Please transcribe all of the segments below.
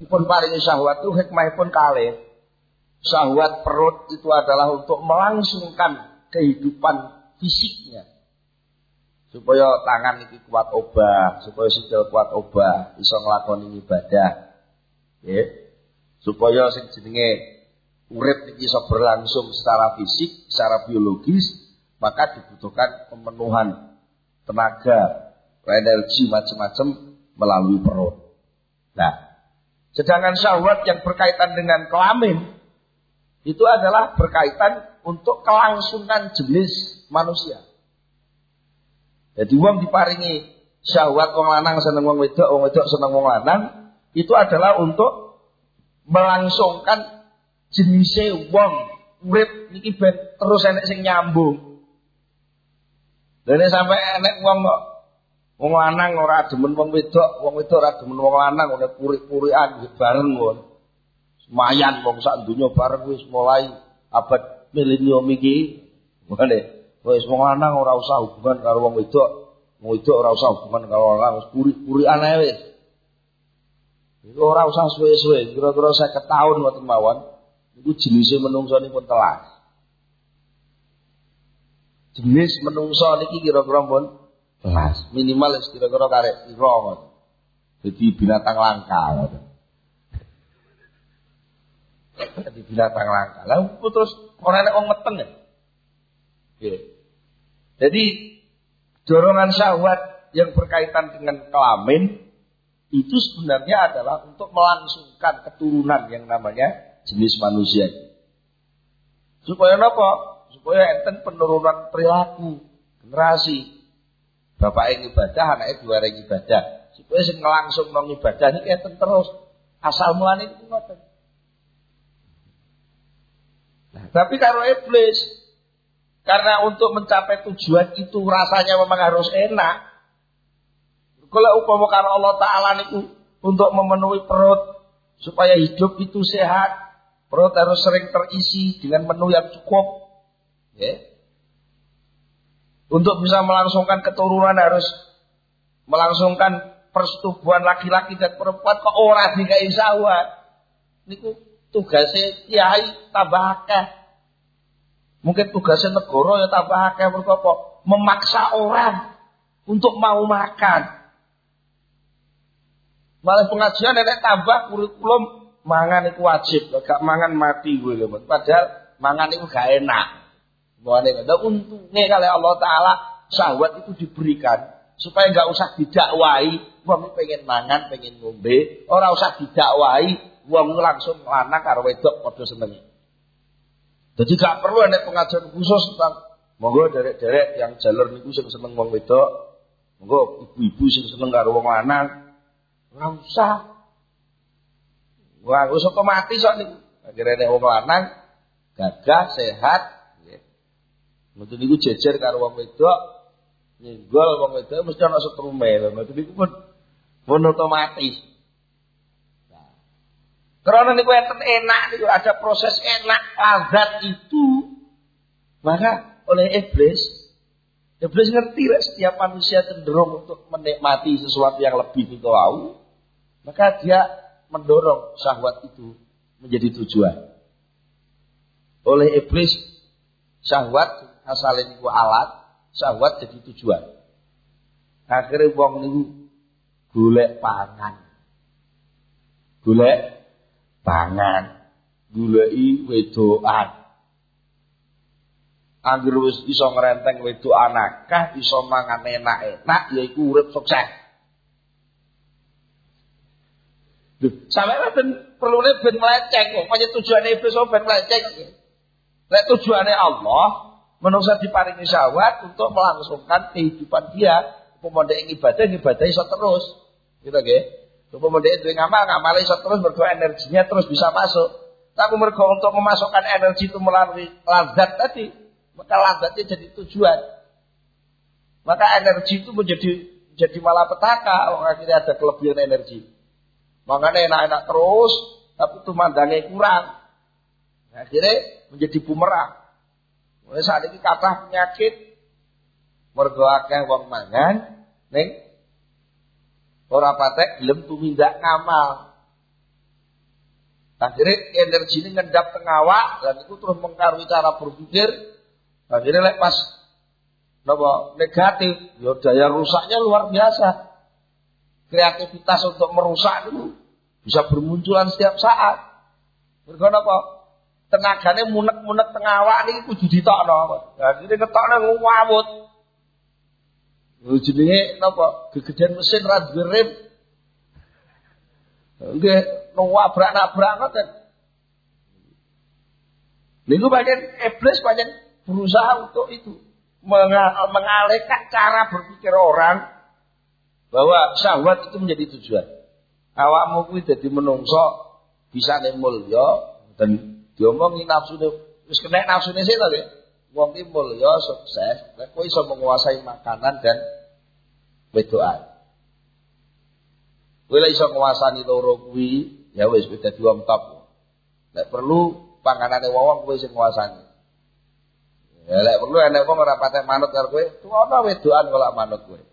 Dipun paringi syahwat itu hikmahipun kalih. Syahwat perut itu adalah untuk melangsungkan kehidupan fisiknya. Supaya tangan iki kuat obah, supaya sikil kuat obah, iso nglakoni ibadah. Nggih. Supaya sing jenenge urip iki iso berlangsung secara fisik, secara biologis, maka dibutuhkan pemenuhan tenaga, energi macam-macam melalui perut. Nah, sedangkan syahwat yang berkaitan dengan kelamin itu adalah berkaitan untuk kelangsungan jenis manusia. Jadi wong diparingi syahwat wong lanang seneng wong wedok seneng wong lanang, itu adalah untuk melangsungkan jenise wong urip niki ben terus enek sing nyambung. Dene sampai enek wong lanang ora demen wong wedok ora demen wong lanang, oleh puri-purian bareng wong. Semayan wong sak donya bareng wis mulai abad milenium iki. Ngene. Wis wong lanang ora usah hubungan karo wong wedok ora usah hubungan karo lanang, wis puri-purian ae wis. Iku ora usah suwe-suwe, kira-kira 50 tahun ngoten mawon. Iku jenise menungso nipun telas. Jenis menungso niki kira-kira pun telas. Minimal kira-kira karek pira ngoten. Dadi binatang langka ngoten. Dadi binatang langka. Lah terus ora enek wong meteng ya. Nggih. Jadi dorongan syahwat yang berkaitan dengan kelamin itu sebenarnya adalah untuk melangsungkan keturunan yang namanya jenis manusia. Supaya apa? Supaya enten penurunan perilaku generasi. Bapak yang ibadah, anaknya dua orang ibadah. Supaya sing ngelangsung nang ibadah ini enten terus. Asal mulane itu ngoten. Nah, tapi kalau iblis, karena untuk mencapai tujuan itu rasanya memang harus enak. Kalau upama karo Allah Ta'ala niku untuk memenuhi perut supaya hidup itu sehat, perut harus sering terisi dengan menu yang cukup. Ya. Untuk bisa melangsungkan keturunan harus melangsungkan persetubuhan laki-laki dan perempuan, kok ora dikai syahwat. Niku tugasnya kiai tambah akeh. Mungkin tugasnya negara ya tambah akeh mergo memaksa orang untuk mau makan. Malah pengajian nek tambah kurikulum mangan iku wajib, gak mangan mati kowe lho. Padahal mangan iku gak enak. Mulane ada untunge kali Allah Taala syahwat itu diberikan supaya gak usah didakwai wong pengen mangan, pengen ngombe, ora usah didakwai wong langsung lanang karo wedok padha seneng. Jadi gak perlu ada pengajian khusus tentang monggo derek-derek yang jalur niku sing seneng wong wedok, monggo ibu-ibu sing seneng karo wong lanang. Ora usah. Wah, wis otomatis kok niku. Akhire nek wong lanang gagah, sehat, nggih. Mboten niku jejer karo wong wedok, nyenggol wong wedok mesti ana setrume. Mboten niku pun otomatis. Karena niku enten enak niku ada proses enak lazat itu. Maka oleh iblis ngerti lah setiap manusia cenderung untuk menikmati sesuatu yang lebih itu tahu. Maka dia mendorong syahwat itu menjadi tujuan. Oleh iblis syahwat asalnya niku alat, syahwat jadi tujuan. Akhirnya wong niku golek pangan. Goleki wedokan. Anggere wis iso ngrenteng wedokan akeh, iso mangan enak-enak, yaiku urip sukses. Sampai ben perlune ben mleceng kok, pancen tujuane iblis ben mleceng. Nek tujuane Allah, manusia diparingi syahwat untuk melangsungkan kehidupan dia, upama ing ibadah iso terus. Gitu nggih. Upama dhek duwe ngamal iso terus mergo energinya terus bisa masuk. Tapi mergo untuk memasukkan energi itu melalui lazat tadi, maka lazatnya jadi tujuan. Maka energi itu menjadi malapetaka, akhirnya ada kelebihan energi. Makanya enak-enak terus, tapi tumandangnya kurang. Akhirnya menjadi bumerang. Mulai saat ini kathah penyakit, mergo akeh wong mangan, ning ora patek gelem tumindak ngamal. Akhirnya energi ini ngendap teng awak dan itu terus mengkaruhi cara berpikir. Akhirnya lek pas napa negatif, ya daya rusaknya luar biasa. Kreativitas untuk merusak itu bisa bermunculan setiap saat. Mergo napa? Tenagane munek-munek teng awak niki kudu ditokno. Akhirnya ketokno ngawut. Lho jenenge napa? Gegedan mesin ra duwe rem. Nggih, nabrak-nabrak ngoten. Niku pancen iblis pancen berusaha untuk itu mengalihkan cara berpikir orang bahwa syahwat itu menjadi tujuan. Awakmu kuwi dadi menungso bisa nek mulya dan diomongi nafsune wis kena nafsune sik to nggih. Wong iki mulya sukses, nek kowe iso menguasai makanan dan wedokan. Kowe lek iso nguasani loro kuwi, ya wis kowe dadi wong top. Nek perlu panganane wong kowe sing nguasani. Ya lek perlu enek wong ora patek manut karo kowe, tuwa wedokan kok manut kowe.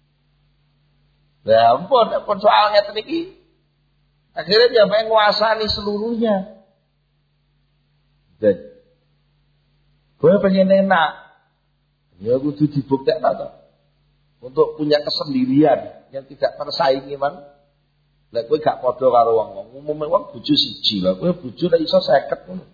Ya ampun soal ngeten iki. Akhirnya dia pengen nguasani seluruhnya. Dan kowe pengen enak. Ya kudu dibuktekno to. Untuk punya kesendirian yang tidak tersaingi man. Lek kowe gak padha karo wong-wong, umume wong bojo siji lho, kowe bojo lek iso 50 ngono.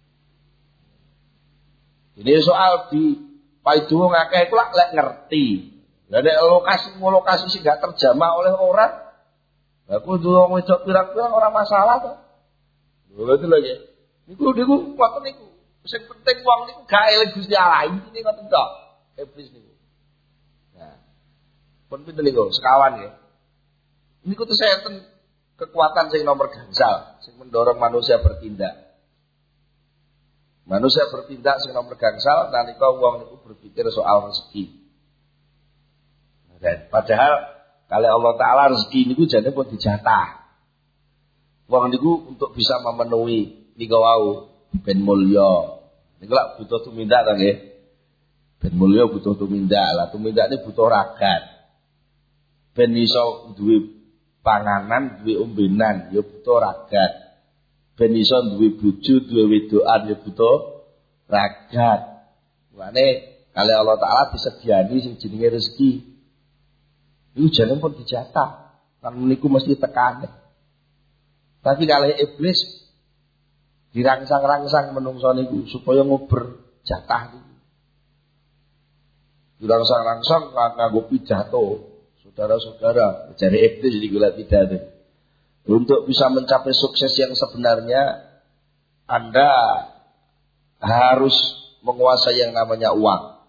Ini soal di paidu ngakeh iku lek ngerti. Lah nek lokasi sing gak terjamah oleh orang, lah kudu wong wedok pirang-pirang ora masalah to. Lho itu lho nggih. Niku ngoten niku. Sing penting wong niku gak eling Gusti Allah, intine ngoten tok. Iblis niku. Nah. Pun pinten niku sekawan nggih. Niku tuh saya kekuatan sing nomor gangsal, sing mendorong manusia bertindak. Manusia bertindak sing nomor gangsal nalika wong niku berpikir soal rezeki. Dan padahal kalau Allah Taala rezeki niku jane pun dijatah. Wong niku untuk bisa memenuhi niku wau ben mulya. Niku lak butuh tumindak ta nggih. Ben mulya butuh tumindak. Lah tumindak ini butuh ragat. Ben iso duwe panganan, duwe ombenan, ya butuh ragat. Ben iso duwe bojo, duwe wedokan, ya butuh ragat. Mane kali Allah Taala disediani sing jenenge rezeki. Iku jane pun dijatah. Kan niku mesti tekan. Tapi kali iblis dirangsang-rangsang menungso niku supaya nguber jatah niku. Dirangsang-rangsang nganggo pidato. Saudara-saudara, mencari iblis di gula pidato. Untuk bisa mencapai sukses yang sebenarnya, Anda harus menguasai yang namanya uang.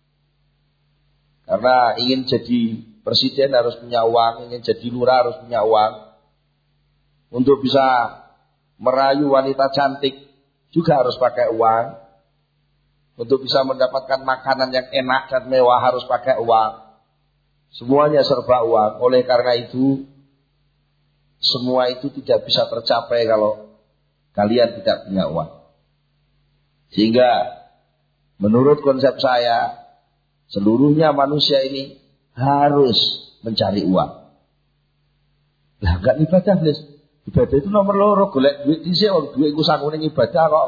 Karena ingin jadi presiden harus punya uang, ingin jadi lurah harus punya uang. Untuk bisa merayu wanita cantik juga harus pakai uang. Untuk bisa mendapatkan makanan yang enak dan mewah harus pakai uang. Semuanya serba uang. Oleh karena itu, semua itu tidak bisa tercapai kalau kalian tidak punya uang. Sehingga menurut konsep saya, seluruhnya manusia ini harus mencari uang. Lah enggak ibadah, Blis. Ibadah itu nomor loro, golek duit dhisik wong duit iku sangune ibadah kok.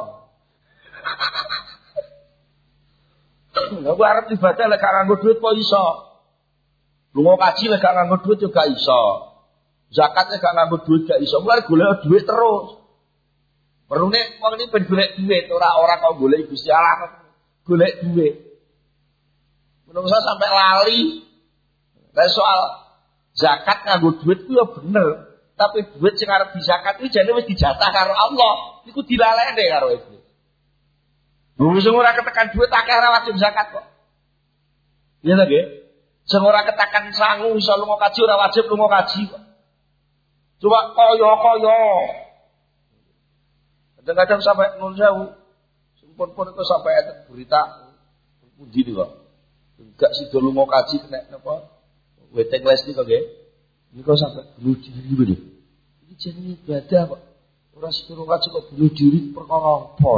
Lah gua arep ibadah lek gak nganggo duit kok iso. Lunga kaji lek gak nganggo duit juga iso. Zakat lek gak nganggo duit gak iso. Mulai golek duit terus. Perune wong ini ben golek duit, ora kok golek Gusti Allah. Golek duit. Menungsa sampai lali. Lah soal zakat nganggo duit ku ya bener. Tapi duit sing arep dizakat kuwi jane wis dijatah karo Allah. Iku dilalekne karo iblis. Wong sing ora ketekan duit akeh ora wajib zakat kok. Iya ta nggih? Sing ora ketekan sangu iso lunga kaji ora wajib lunga kaji kok. Cuma kaya-kaya. Kadang-kadang sampai nun sewu. Sumpun-pun itu sampai ada berita pundi niku kok. Enggak sida lunga kaji kena napa? Weteng les niku nggih. Niku sampai bunuh diri lho. Iki jenenge ibadah kok. Ora sida lunga kaji kok bunuh diri perkara apa?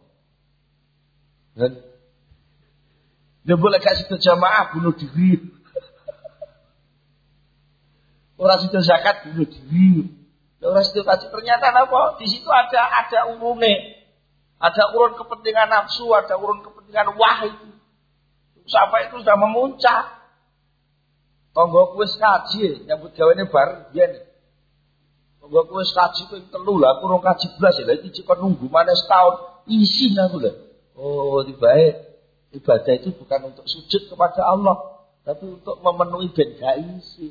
Dan dia boleh kasih ke jamaah bunuh diri. Orang situ zakat bunuh diri. Ora sedo kaji ternyata apa? Di situ ada urune. Ada urun kepentingan nafsu, ada urun kepentingan wahyu. Sampai itu sudah memuncak. Tonggo wis kaji nyambut gawene bar biyen. Tonggo wis kaji ping 3 lah, kurang kaji blas ya. Iki kok nunggu maneh setahun isin aku lho. Oh, tibae ibadah itu bukan untuk sujud kepada Allah, tapi untuk memenuhi ben gak isi.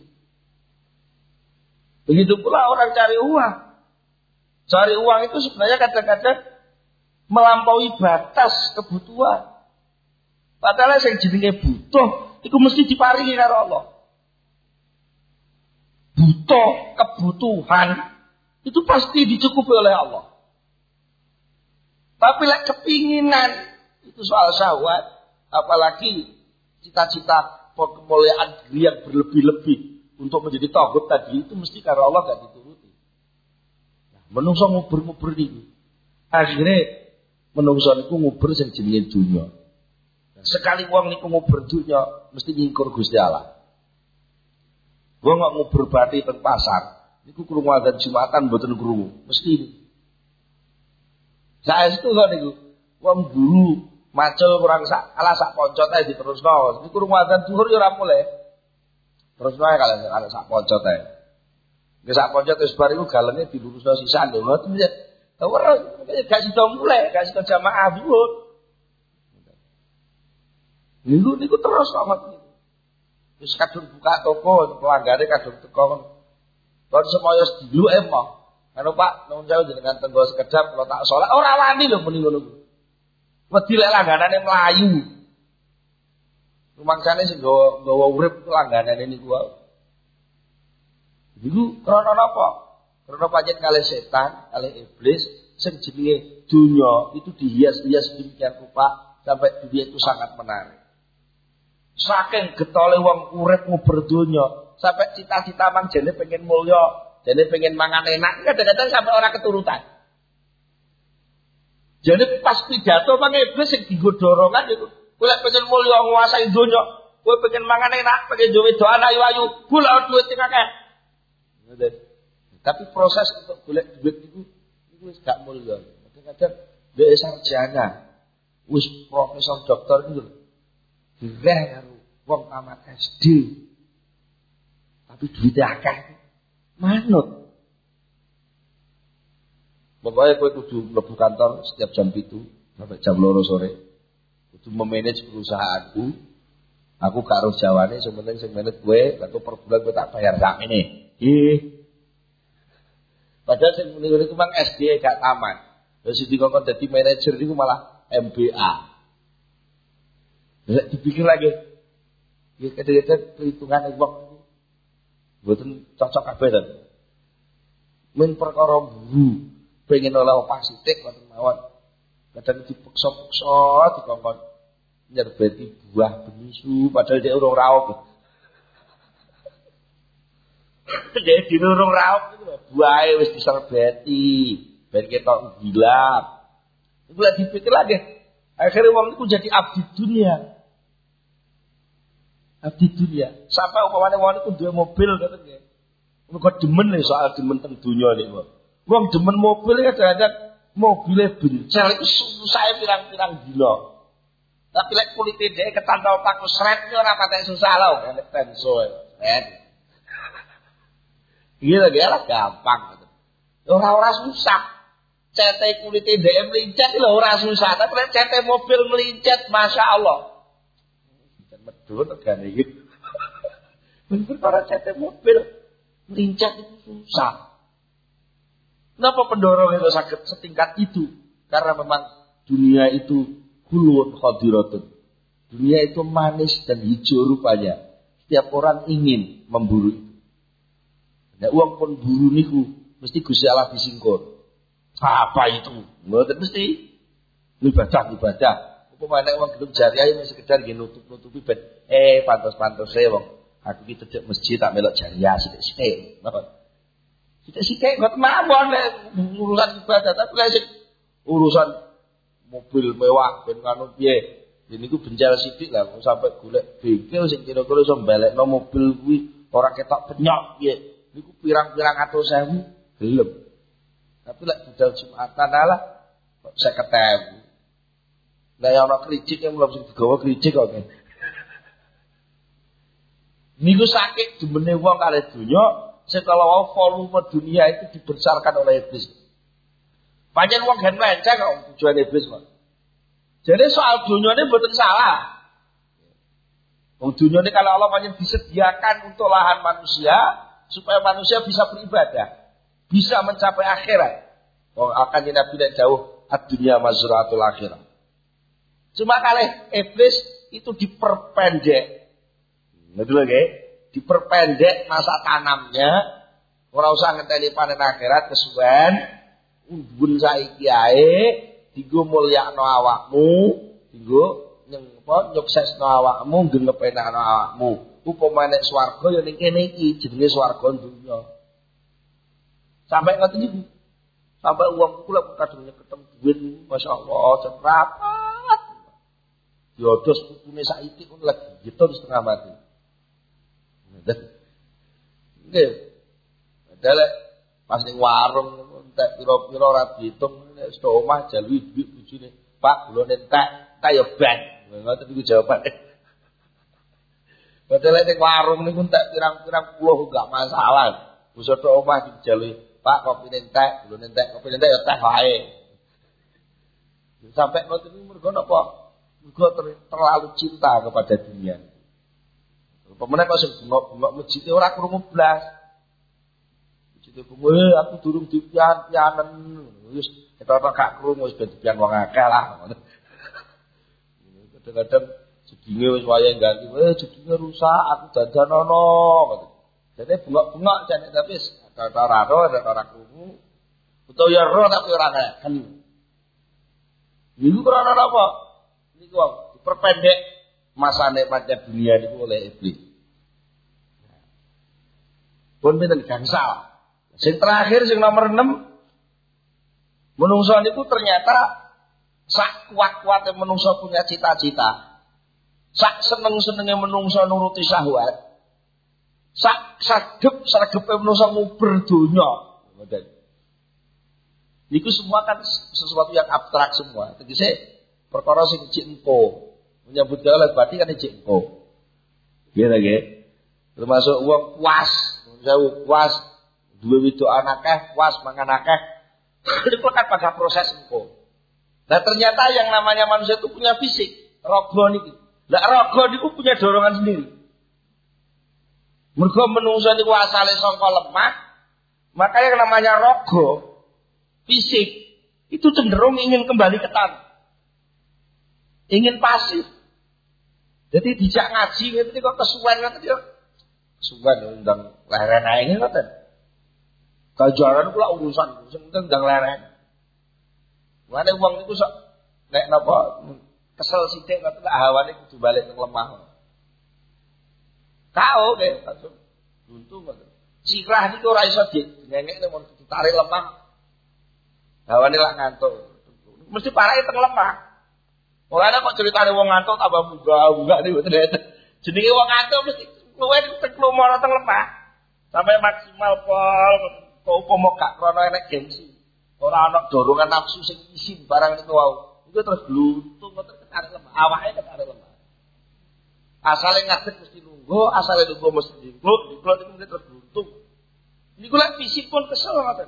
Begitu pula orang cari uang. Cari uang itu sebenarnya kadang-kadang melampaui batas kebutuhan. Padahal yang jenenge butuh, itu mesti diparingi karo Allah. Butuh, kebutuhan, itu pasti dicukupi oleh Allah. Tapi lek kepinginan, itu soal syahwat, apalagi cita-cita kemuliaan diri yang berlebih-lebih untuk menjadi tauhid tadi, itu mesti karo Allah gak dituruti. Nah, menungso ngubur-ngubur ini. Akhirnya menungso niku ngubur sing jenenge dunya. Sekali wong niku ngubur dunya mesti nyingkur Gusti Allah. Wong kok ngubur bati teng pasar, niku krungu adzan Jumatan mboten krungu, mesti. Saestu kok niku wong guru macul kurang sak poncot ae diterusno. Niku krungu adzan zuhur ya ora mulai. Terusno ae kalau sak poncot ae. Nek sak poncot wis bar iku galenge dilurusno sisan lho. Ngoten ya. Ora gak sida mulai, gak sida jamaah dhuwur. Niku terus kok. Wis kadung buka toko, pelanggane kadung teko. Kon semoyo dulu emoh. Anu Pak, nuwun sewu jenengan tenggo sekedap kalau tak salat ora wani lho muni ngono kuwi. Wedi lek langganane mlayu. Rumangsane sing nggawa urip langganane niku wae. Niku krana napa? Krana pancen kalih setan, kalih iblis sing jenenge dunya itu dihias-hias demikian rupa sampai dunia itu sangat menarik. Saking getole wong urip ngubur donya, sampai cita-cita mang jane pengen mulya, jane pengen mangan enak, kadang-kadang sampai ora keturutan. Jane pas pidato mang iblis sing dienggo dorongan iku, kowe lek pengen mulya nguasai donya, kowe pengen mangan enak, pengen duwe doan ayu-ayu, golek duit sing akeh. Tapi proses untuk golek duit iku wis gak mulya. Kadang-kadang dhek sarjana, wis profesor doktor iku direh karo wong tamat SD. Tapi duitnya akeh. Manut. Pokoknya kowe kudu mlebu kantor setiap jam 7 sampai jam 2 sore. Kudu memanage perusahaanku. Aku gak harus jawane, sing penting sing manage kowe, aku per bulan kowe tak bayar sakmene. Padahal sing muni ngene iku mang SD gak tamat. Terus dikongkon dadi manajer niku malah MBA. Lek dipikir lagi, ya kadang-kadang perhitungan wong mboten cocok kabeh to. Men perkara guru pengen oleh opasitik wonten mawon. Kadang dipeksa-peksa dikongkon nyerbeti buah benisu padahal dia urung raup. Dia di urung raup itu buahe wis diserbeti, ben ketok gilap. Iku lek dipikir lagi, akhirnya wong iku jadi abdi dunia. Abdi dunia. Sampai umpamane wong iku duwe mobil ngoten nggih. Mergo demen soal demen teng dunya niku. Wong demen mobil kadang-kadang mobile bencel iku susah pirang-pirang dina. Tapi lek kulite dhek ketantol paku sret iki ora patek susah lho, nek tenso sret. Iki lho gampang gitu. Ora susah. Cete kulite dhek melincet lho ora susah, tapi lek cete mobil melincet masyaallah. Medun regane iki. Bener para cete mobil lincah itu susah. Kenapa pendorong itu sakit setingkat itu? Karena memang dunia itu kulun khadiratun. Dunia itu manis dan hijau rupanya. Setiap orang ingin memburu itu. Nah, uang pun buru niku mesti Gusti Allah disingkur. Apa itu? Mboten mesti ibadah. Upamane wong gelem jariah mesti sekedar nggih nutup-nutupi ben pantes-pantes wong aku iki cedhek masjid tak melok jariah sithik-sithik. Sithik-sithik kok mawon urusan ibadah tapi lek urusan mobil mewah ben kanu piye. Niku bencel sithik lah sampai golek bengkel sing kira-kira iso mbalekno mobil kuwi ora ketok penyok piye. Niku pirang-pirang atus ewu Belum. Tapi lek budal Jumatan alah kok 50.000. Lah ya ana kricik yang belum sing digawa kricik kok. Niku sakit jemene wong kalih donya, setelah volume dunia itu dibesarkan oleh iblis. Pancen wong gen menceng kok tujuan iblis kok. Jadi soal dunia ini mboten salah. Wong dunia ini kalau Allah pancen disediakan untuk lahan manusia supaya manusia bisa beribadah, bisa mencapai akhirat. Wong akan Nabi tidak jauh ad-dunya mazraatul akhirah. Cuma kalih iblis itu diperpendek. Betul nggih? Diperpendek masa tanamnya. Ora usah ngenteni panen akhirat kesuwen. Umbun saiki ae dienggo mulyakno awakmu, dienggo nyuksesno awakmu, gengepenakno awakmu. Upama nek swarga ya ning kene iki jenenge swarga dunya. Sampai ngoten niku. Sampai uang kula kadung ketemu duit masyaallah jam rapat. Yodos putune saiki pun lagi gitu setengah mati. Nggih. Padahal pas ning warung entek pira-pira ora diitung nek sto omah jalu duit bojone. Pak, kula entek, tak yo ben. Ngoten iku jawabane. Padahal ning warung niku entek pirang-pirang puluh enggak masalah. Wis sto omah dijalui, Pak kopi entek, kula entek, kopi entek yo teh wae. Sampai ngoten niku mergo napa? Mergo terlalu cinta kepada dunia. Pemenang kok sing bengok-bengok masjid ora krungu blas. Masjid aku durung dipian-pianen. Wis ketok gak krungu wis ben dipian wong akeh lah. Kadang-kadang jedinge wis wayahe ganti, jedinge rusak, aku dandanono. Dene bengok-bengok jane tapi ora krungu. Utawa ya ro tapi ora ngeken. Niku ora apa? Niku diperpendek masa nikmatnya dunia niku oleh iblis. Pun pinten gangsal. Sing terakhir sing nomor 6 menungso niku ternyata sak kuat-kuate menungso punya cita-cita. Sak seneng-senenge menungso nuruti syahwat. Sak sregep-sregepe menungso nguber donya. Niku semua kan sesuatu yang abstrak semua. Tegese perkara sing cek engko. Menyambut gawe berarti kan cek engko. Nggih ta nggih. Termasuk wong puas duwe wedokan akeh, puas mangan akeh. Itu kan pada proses engko. Nah ternyata yang namanya manusia itu punya fisik, raga niki. Lah raga niku punya dorongan sendiri. Mergo menungso niku asale saka lemah, maka yang namanya raga fisik itu cenderung ingin kembali ke tanah. Ingin pasif. Jadi dijak ngaji ngene kok kesuwen ngoten ya. Kesuwen ndang leren ae ngoten. Kajaran kula urusan sing penting ndang leren. Wane wong niku sok nek napa kesel sithik ngoten hawane kudu balik nang lemah. Kao nggih langsung buntu ngoten. Sirah niku ora iso dinengekne mun ditarik lemah. Hawane lak ngantuk. Mesti parake teng lemah. Ora ana kok critane wong ngantuk tambah bunga-bunga niku ternyata. Jenenge wong ngantuk mesti luwih teklumara teng lemah. Sampai maksimal pol kok upama gak krana enek gengsi. Ora ana dorongan nafsu sing isin barang niku wau. Iku terus gluntung ngoten ketarik lemah. Awake ketarik lemah. Asale ngadeg mesti lungguh, asale lungguh mesti dikluk iku terus gluntung. Niku lek fisik pun kesel ngoten.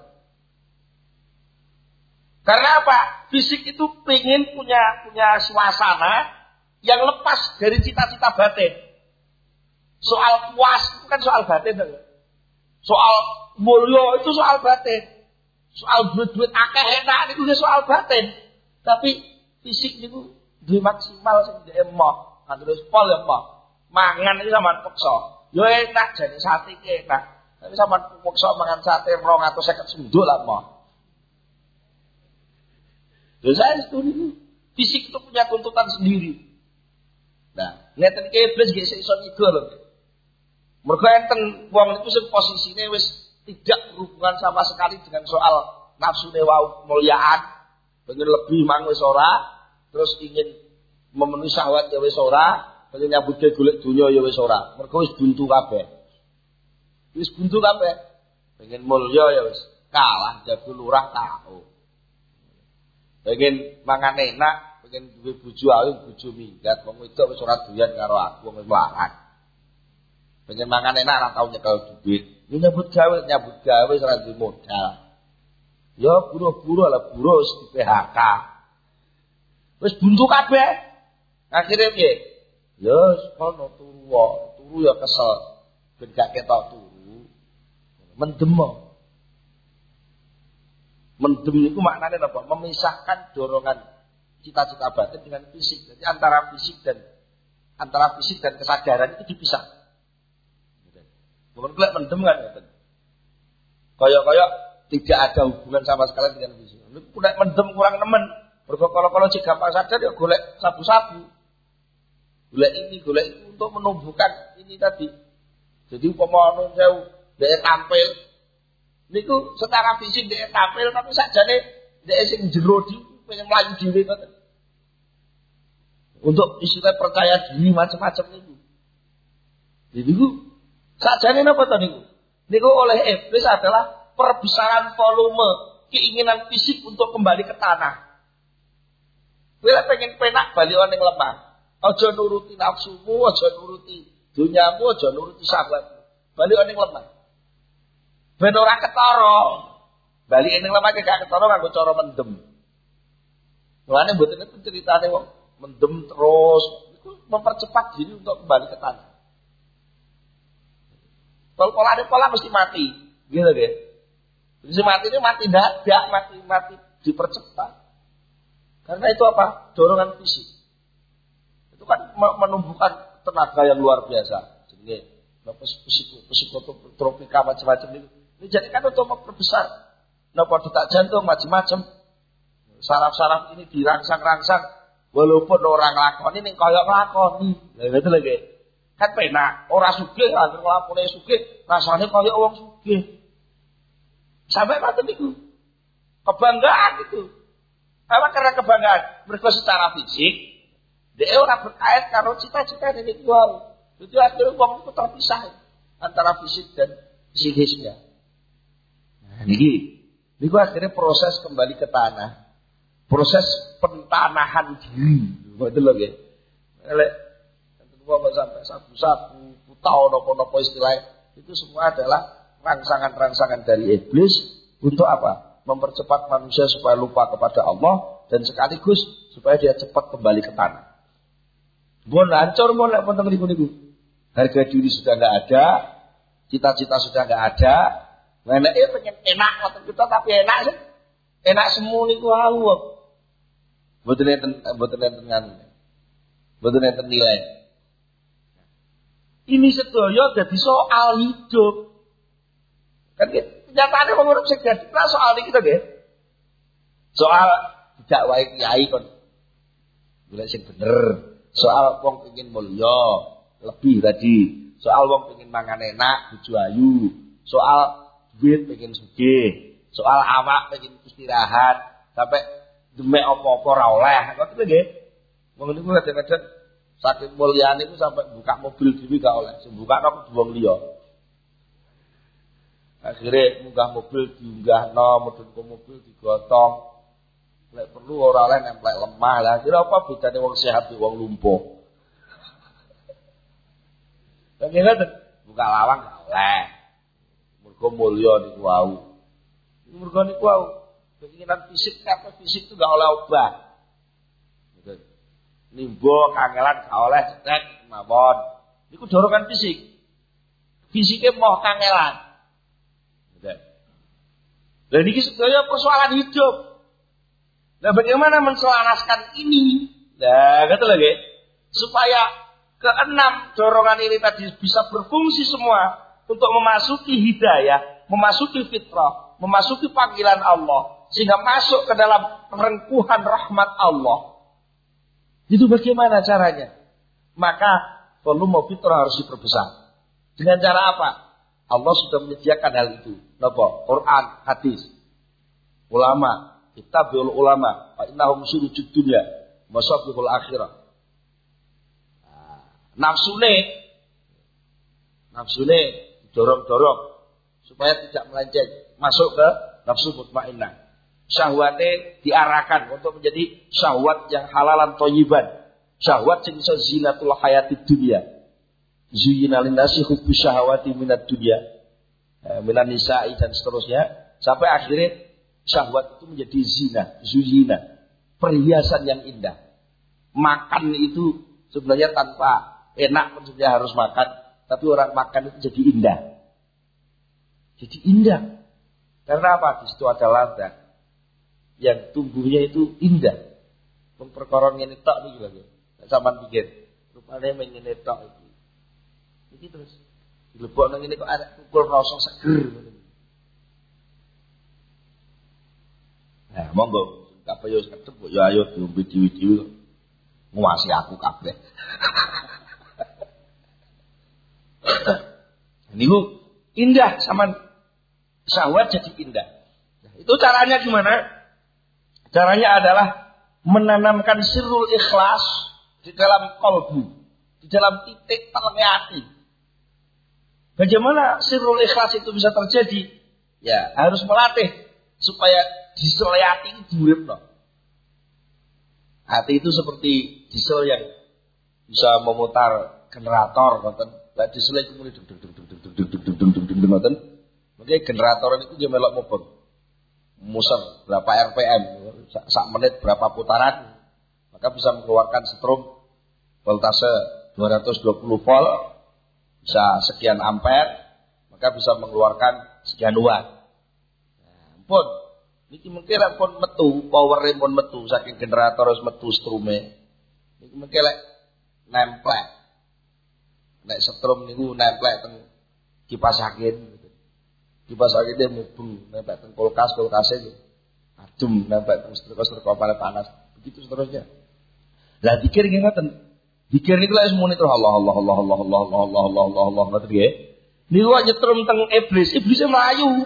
Karena apa? Fisik itu pengen punya suasana yang lepas dari cita-cita batin. Soal puas itu kan soal batin. Soal mulya itu soal batin. Soal duit-duit akeh enak itu soal batin. Tapi fisik itu duwe maksimal sing dhek emoh. Terus pol ya emoh. Mangan iki sampean peksa. Yo enak jane sate iki enak. Tapi sampean peksa mangan sate 250 sunduk lah emoh. Saya itu fisik itu punya tuntutan sendiri. Nah, ngeten iki iblis nggih iso ngigo lho. Mergo enten wong niku sing posisine wis tidak berhubungan sama sekali dengan soal nafsune wau kemuliaan, pengen lebih mang wis ora, terus ingin memenuhi syahwat ya wis ora, pengen nyambut golek donya ya wis ora. Mergo wis buntu kabeh. Wis buntu kabeh. Pengen mulya ya wis. kalah jago lurah tahu. Pengen mangan enak, pengen duwe bojo ayu, bojo minggat, wong wedok wis ora doyan karo aku wong melarat. Pengen mangan enak ora tau nyekel duit. Ini nyambut gawe ora duwe modal. Ya buru-buru lah buru wis di PHK. Wis buntu kabeh. Akhire piye? Ya kono turu ya kesel. Ben gak ketok turu. Mendem. Mendem itu maknanya apa? Memisahkan dorongan cita-cita batin dengan fisik. Jadi antara fisik dan kesadaran itu dipisah. Bukan kelak mendem kan? Kayak tidak ada hubungan sama sekali dengan fisik. Nek mendem kurang nemen. Mergo kalau cek gampang sadar ya golek sabu-sabu. Golek ini, golek itu untuk menumbuhkan ini tadi. Jadi umpama ono sewu dhek tampil niku secara fisik dhek tampil tapi sakjane dhek sing jero di pengen mlayu dhewe ngoten. Untuk istilah percaya diri macam-macam niku. Jadi niku sakjane napa to niku? Niku oleh iblis adalah perbesaran volume keinginan fisik untuk kembali ke tanah. Kowe pengen penak bali ning lemah. Aja nuruti nafsumu, aja nuruti dunyamu, aja nuruti sahabatmu. Bali ning lemah. Ben ora ketara. Bali ning lemah gak ketara kanggo cara mendem. Mulane mboten itu ceritane wong mendem terus iku mempercepat diri untuk kembali ke tanah. Kalau pola mesti mati, gitu deh. Jadi mati ini mati dadak, mati dipercepat. Karena itu apa? Dorongan fisik. Itu kan menumbuhkan tenaga yang luar biasa. Jadi psikotropika macam-macam ini. Ini jadi kan untuk memperbesar. Napa detak jantung macam-macam. Saraf-saraf ini dirangsang-rangsang. Walaupun orang lakoni ning kaya nglakoni. Lah gitu lagi. Kan penak, ora sugih anggere nglakoni sugih, rasane kaya wong sugih. Sampai mati niku. Kebanggaan itu. Apa karena kebanggaan? Mereka secara fisik, dia ora berkait karo cita-cita ini kuwi. Jadi akhirnya wong itu terpisah antara fisik dan psikisnya. Nah, ini akhirnya proses kembali ke tanah. Proses pentanahan diri. Betul lho nggih. Lek wong sampai sabu-sabu, putau napa-napa istilahnya, itu semua adalah rangsangan-rangsangan dari iblis untuk apa? Mempercepat manusia supaya lupa kepada Allah dan sekaligus supaya dia cepat kembali ke tanah. Bon hancur mon nek wonten niku. Harga diri sudah enggak ada, cita-cita sudah enggak ada. Meneke pengen enak ngoten kita tapi enak sih. Enak semu niku wae. Mboten enten nganu. Mboten enten nilai. Ini sedaya dadi soal hidup. Kan kenyataane wong urip sing dadi soal iki to nggih. Soal tidak wae kiai kon. Golek sing bener. Soal wong pengin mulya, lebih tadi. Soal wong pengin mangan enak, bojo ayu. Soal duit pengin sugih. Soal awak pengin istirahat, sampai demek apa-apa ora oleh. Ngoten nggih. Wong niku kadang-kadang saking mulyane iku sampai buka mobil dhewe gak oleh. Sing buka kok wong liya. Akhirnya munggah mobil diunggahno, mudhun ke mobil digotong. Lek perlu ora oleh nemplek lemah lah. Kira apa bedane wong sehat di wong lumpuh? Lah ngoten, buka lawang gak oleh. Mergo mulya niku wau. Mergo niku wau. Keinginan fisik apa fisik itu gak oleh obat. Gitu. Nimbo kangelan gak oleh cetek mawon. Niku dorongan fisik. Fisiknya mau kangelan. Dan ini sebetulnya persoalan hidup. Nah, bagaimana menselaraskan ini? Nah, gitu lagi. Supaya keenam dorongan ini tadi bisa berfungsi semua untuk memasuki hidayah, memasuki fitrah, memasuki panggilan Allah, sehingga masuk ke dalam rengkuhan rahmat Allah. Itu bagaimana caranya? Maka volume fitrah harus diperbesar. Dengan cara apa? Allah sudah menyediakan hal itu. Napa? Quran, hadis. Ulama, kitabul ulama, fa innahum surujud dunya, masabihul akhirah. Nafsune dorong-dorong supaya tidak melenceng masuk ke nafsu mutmainnah. Syahwate diarahkan untuk menjadi syahwat yang halalan thayyiban. Syahwat sing iso zinatul hayatid dunya. Zuyyina lin-nasi hubbu syahawati minad dunya. Minan nisa'i dan seterusnya sampai akhirnya syahwat itu menjadi zina, zuyyina, perhiasan yang indah. Makan itu sebenarnya tanpa enak pun sebenarnya harus makan, tapi orang makan itu jadi indah. Jadi indah. Karena apa? Di situ ada lada yang tumbuhnya itu indah. Perkara ngene tok niki lho. Sampeyan pikir, rupane ngene tok iki. Iki terus dilebok nang ngene kok ada kukul rasa seger ngono. Nah, monggo kabeh yo ketep yo ayo diombe diwi-diwi nguwasi aku kabeh. Niku indah sama syahwat jadi indah. Nah, itu caranya gimana? Caranya adalah menanamkan sirrul ikhlas di dalam kalbu, di dalam titik telengnya hati. Bagaimana sirrul ikhlas itu bisa terjadi? Ya, harus melatih supaya diesel hati itu diuripno. Hati itu seperti diesel yang bisa memutar generator, ngoten. Lah diesel itu mulai ngoten. Mengke generator itu dia melok motor. Muser berapa RPM, sak menit berapa putaran, maka bisa mengeluarkan setrum voltase 220 volt, bisa sekian ampere, maka bisa mengeluarkan sekian watt. Nah, pun niki mungkin pun metu, power pun metu saking generator wis metu strume. Niki mungkin lek nemplek. Nek setrum niku nemplek teng kipas angin. Kipas angin dia mubeng, nemplek teng kulkas itu. Adem nemplek teng sterko panas. Begitu seterusnya. Lah dikir nggih ngoten. Dikir niku lek semono terus Allah ngoten nggih. Niku nyetrum teng iblis mlayu.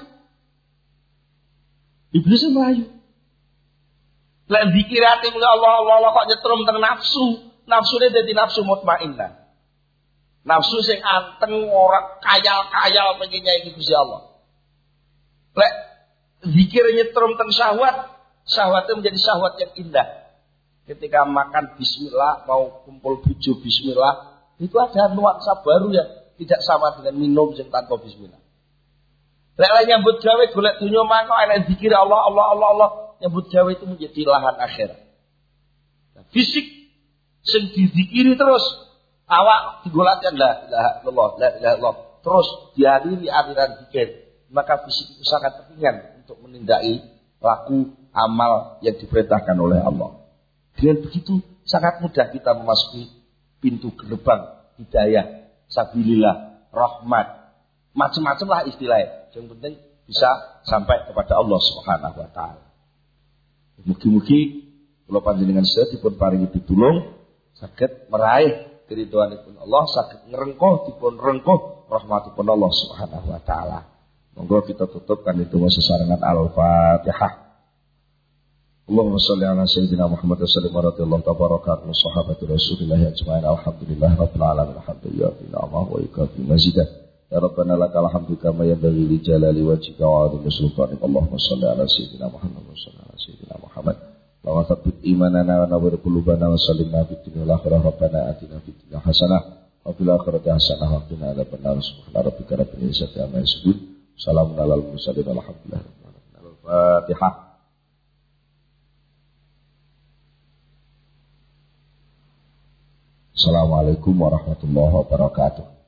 Iblis melayu. Lek zikir ati mulai Allah kok nyetrum teng nafsu. Nafsune dadi nafsu mutmainnah. Nafsu sing anteng ora kayal-kayal pengen nyaiki Gusti Allah. Lek zikir nyetrum teng syahwat, syahwatnya menjadi syahwat yang indah. Ketika makan bismillah, mau kumpul bojo bismillah, itu ada nuansa baru yang tidak sama dengan minum yang tanpa bismillah. Lek nyambut gawe golek dunya mangko ana zikir Allah, nyambut gawe itu menjadi lahan akhirat. Nah, fisik sing dizikiri terus, awak digolakkan la ilaha illallah, terus dialiri aliran zikir, maka fisik itu sangat ringan untuk menindaki laku amal yang diperintahkan oleh Allah. Dengan begitu sangat mudah kita memasuki pintu gerbang hidayah, sabilillah, rahmat, macam-macam lah istilahnya. Yang penting bisa sampai kepada Allah Subhanahu wa taala. Mugi-mugi kula panjenengan sedaya dipun paringi pitulung saged meraih keridhoanipun Allah, saged ngrengkuh dipun rengkuh rahmatipun Allah Subhanahu wa taala. Monggo kita tutupkan itu sesarengan Al-Fatihah. Allahumma shalli ala sayyidina Muhammad sallallahu tabaraka wa sahabati Rasulillah ajma'in. Alhamdulillah rabbil alamin. Alhamdulillah wa yukafi mazidah. Ya Rabbana lakal hamdu kama yanbaghi li jalali wajhika wa 'azimi sultanik. Allahumma shalli ala sayyidina Muhammad wa salli ala sayyidina Muhammad. Wa tsabbit imanana wa nawwir qulubana wa sallimna fid dunya wal akhirah. Rabbana atina fid dunya hasanah wa fil akhirati hasanah wa qina adzabannar. Subhana rabbika rabbil izzati amma yasifun. Salamun alal mursalin walhamdulillahi rabbil alamin. Al-Fatihah. Assalamualaikum warahmatullahi wabarakatuh.